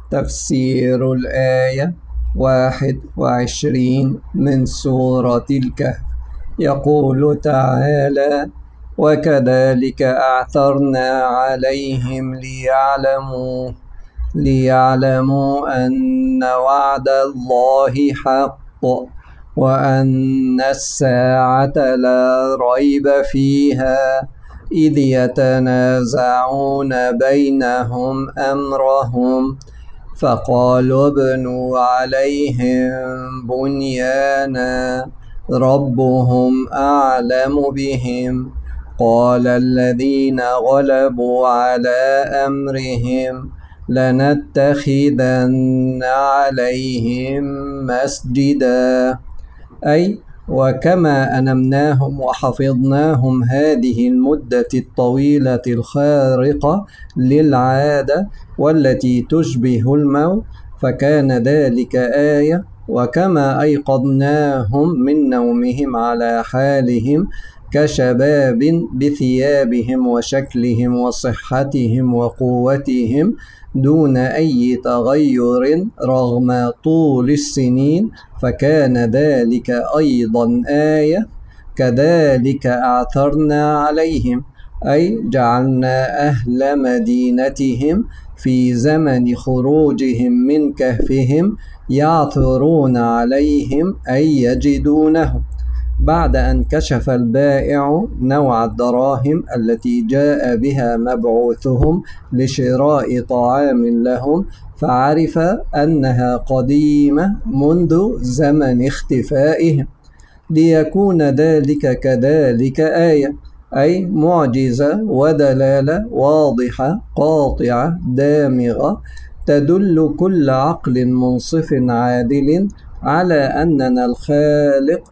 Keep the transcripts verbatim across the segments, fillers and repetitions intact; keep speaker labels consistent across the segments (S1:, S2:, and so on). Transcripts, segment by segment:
S1: تفسير الآية واحد وعشرين من سورة الكهف. يقول تعالى: وكذلك أعثرنا عليهم ليعلموا ليعلموا أن وعد الله حق وأن الساعة لا ريب فيها إذ يتنازعون بينهم أمرهم فقالوا ابنوا عليهم بنيانا ربهم أعلم بهم قال الذين غلبوا على أمرهم لنتخذن عليهم مسجدا، أي وكما أنمناهم وحفظناهم هذه المدة الطويلة الخارقة للعادة والتي تشبه الموت فكان ذلك آية. وكما أيقظناهم من نومهم على حالهم كشباب بثيابهم وشكلهم وصحتهم وقوتهم دون أي تغير رغم طول السنين فكان ذلك أيضا آية. كذلك أعثرنا عليهم، أي جعلنا أهل مدينتهم في زمن خروجهم من كهفهم يعثرون عليهم أي يجدونهم بعد أن كشف البائع نوع الدراهم التي جاء بها مبعوثهم لشراء طعام لهم، فعرف أنها قديمة منذ زمن اختفائهم، ليكون ذلك كذلك آية، أي معجزة ودلالة واضحة قاطعة دامغة تدل كل عقل منصف عادل على أننا الخالق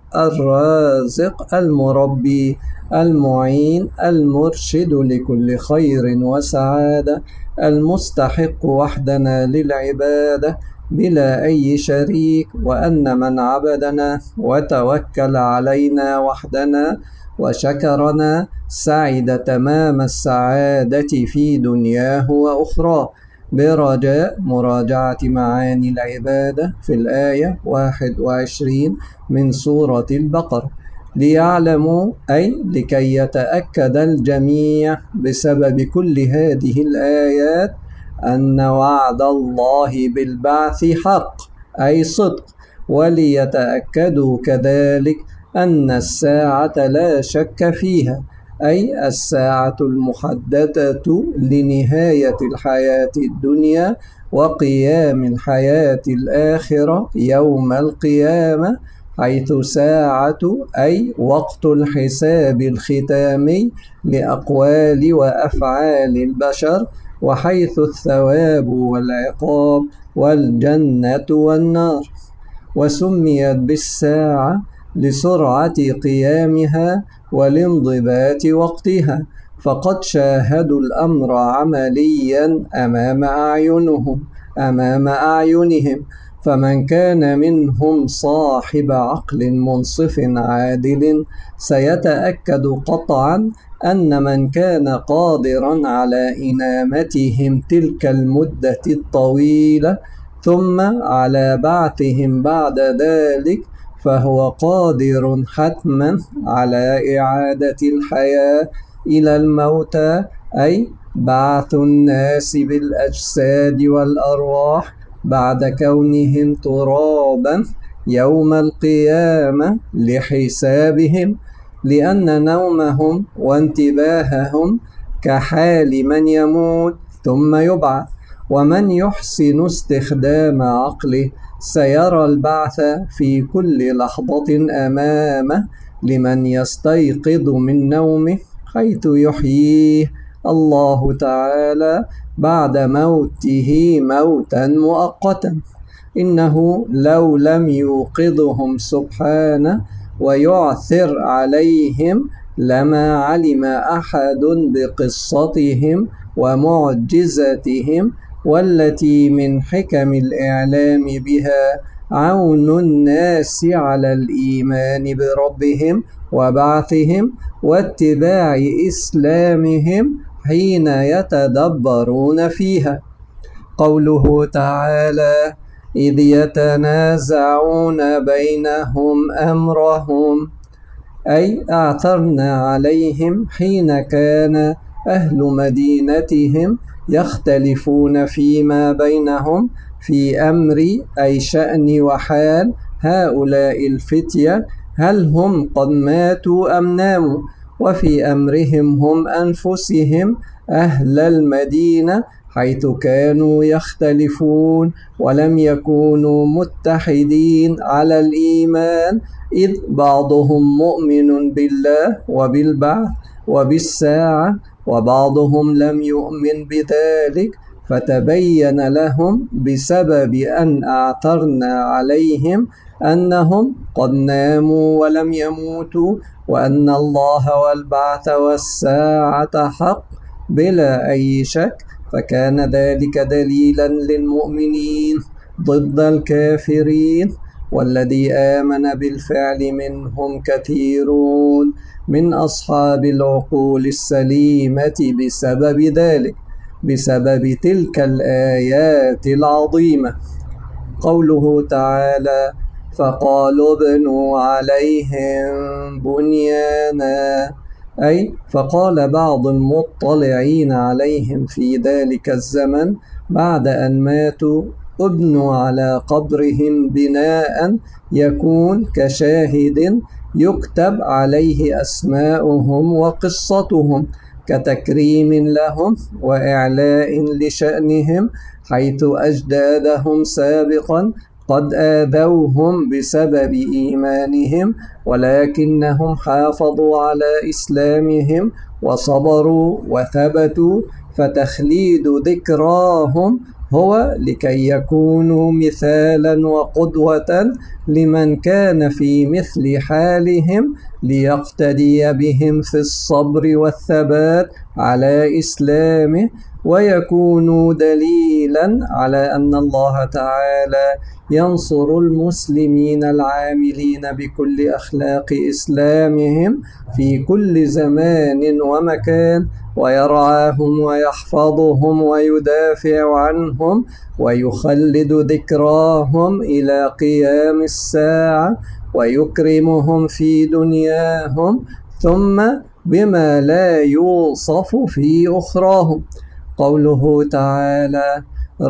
S1: الرازق المربي المعين المرشد لكل خير وسعادة المستحق وحدنا للعبادة بلا أي شريك، وأن من عبدنا وتوكل علينا وحدنا وشكرنا سعد تمام السعادة في دنياه وأخراه. برجاء مراجعة معاني العبادة في الآية واحد وعشرين من سورة البقرة. ليعلموا، أي لكي يتأكد الجميع بسبب كل هذه الآيات أن وعد الله بالبعث حق أي صدق، وليتأكدوا كذلك أن الساعة لا شك فيها، أي الساعة المحددة لنهاية الحياة الدنيا وقيام الحياة الآخرة يوم القيامة، حيث ساعة أي وقت الحساب الختامي لأقوال وأفعال البشر، وحيث الثواب والعقاب والجنة والنار. وسميت بالساعة لسرعة قيامها ولانضباط وقتها، فقد شاهدوا الأمر عمليا أمام أعينهم أمام أعينهم فمن كان منهم صاحب عقل منصف عادل سيتأكد قطعا أن من كان قادرا على إنامتهم تلك المدة الطويلة ثم على بعثهم بعد ذلك فهو قادر حتما على إعادة الحياة إلى الموتى، أي بعث الناس بالأجساد والأرواح بعد كونهم ترابا يوم القيامة لحسابهم، لأن نومهم وانتباههم كحال من يموت ثم يبعث. ومن يحسن استخدام عقله سيرى البعث في كل لحظة أمامه لمن يستيقظ من نومه، حيث يحييه الله تعالى بعد موته موتا مؤقتا. إنه لو لم يوقظهم سبحانه ويعثر عليهم لما علم أحد بقصتهم ومعجزتهم، والتي من حكم الإعلام بها عون الناس على الإيمان بربهم وبعثهم واتباع إسلامهم حين يتدبرون فيها. قوله تعالى: إذ يتنازعون بينهم أمرهم، أي أعثرنا عليهم حين كان أهل مدينتهم يختلفون فيما بينهم في أمر، أي شأن وحال هؤلاء الفتية، هل هم قد ماتوا أم ناموا، وفي أمرهم هم أنفسهم أهل المدينة، حيث كانوا يختلفون ولم يكونوا متحدين على الإيمان، إذ بعضهم مؤمن بالله وبالبعث وبالساعة، وبعضهم لم يؤمن بذلك، فتبين لهم بسبب أن أعثرنا عليهم أنهم قد ناموا ولم يموتوا، وأن الله والبعث والساعة حق بلا أي شك، فكان ذلك دليلا للمؤمنين ضد الكافرين. والذي آمن بالفعل منهم كثيرون من أصحاب العقول السليمة بسبب ذلك، بسبب تلك الآيات العظيمة. قوله تعالى: فقالوا ابنوا عليهم بنيانا، أي فقال بعض المطلعين عليهم في ذلك الزمن بعد أن ماتوا: ابنوا على قبرهم بناء يكون كشاهد يكتب عليه أسماؤهم وقصتهم، كتكريم لهم وإعلاء لشأنهم، حيث أجدادهم سابقا قد آذوهم بسبب إيمانهم، ولكنهم حافظوا على إسلامهم وصبروا وثبتوا، فتخليد ذكراهم هو لكي يكونوا مثالا وقدوة لمن كان في مثل حالهم، ليقتدي بهم في الصبر والثبات على إسلامه، ويكونوا دليلا على أن الله تعالى ينصر المسلمين العاملين بكل أخلاق إسلامهم في كل زمان ومكان، ويرعاهم ويحفظهم ويدافع عنهم ويخلد ذكراهم إلى قيام الساعة، ويكرمهم في دنياهم ثم بما لا يوصف في أخراهم. قوله تعالى: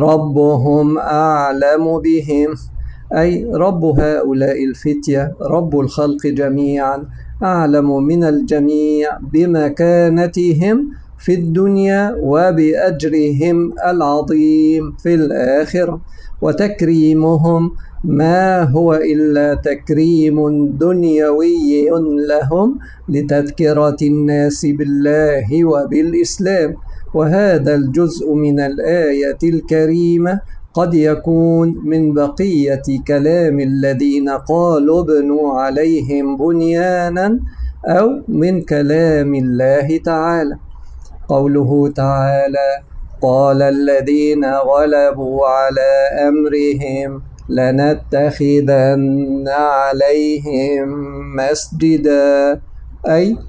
S1: ربهم أعلم بهم، أي رب هؤلاء الفتية، رب الخلق جميعا، أعلم من الجميع بمكانتهم في الدنيا وبأجرهم العظيم في الآخرة، وتكريمهم ما هو إلا تكريم دنيوي لهم لتذكرة الناس بالله وبالإسلام. وهذا الجزء من الآية الكريمة قد يكون من بقية كلام الذين قالوا ابنوا عليهم بنيانا، أو من كلام الله تعالى. قوله تعالى: قال الذين غلبوا على أمرهم لنتخذن عليهم مسجدا، أي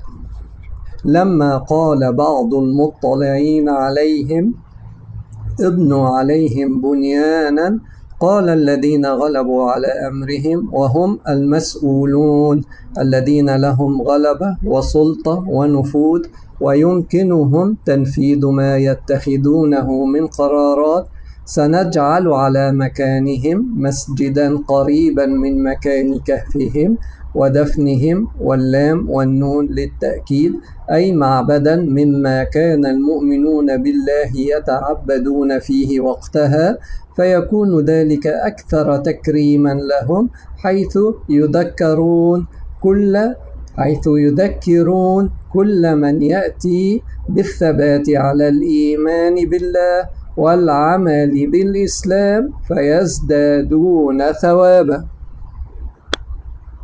S1: لما قال بعض المطلعين عليهم ابنوا عليهم بنيانا، قال الذين غلبوا على أمرهم، وهم المسؤولون الذين لهم غلبة وسلطة ونفوذ ويمكنهم تنفيذ ما يتخذونه من قرارات: سنجعل على مكانهم مسجدا قريبا من مكان كهفهم ودفنهم، واللام والنون للتأكيد، أي معبدا مما كان المؤمنون بالله يتعبدون فيه وقتها، فيكون ذلك أكثر تكريما لهم، حيث يذكرون كل حيث يذكرون كل من يأتي بالثبات على الإيمان بالله والعمل بالإسلام فيزدادون ثوابا.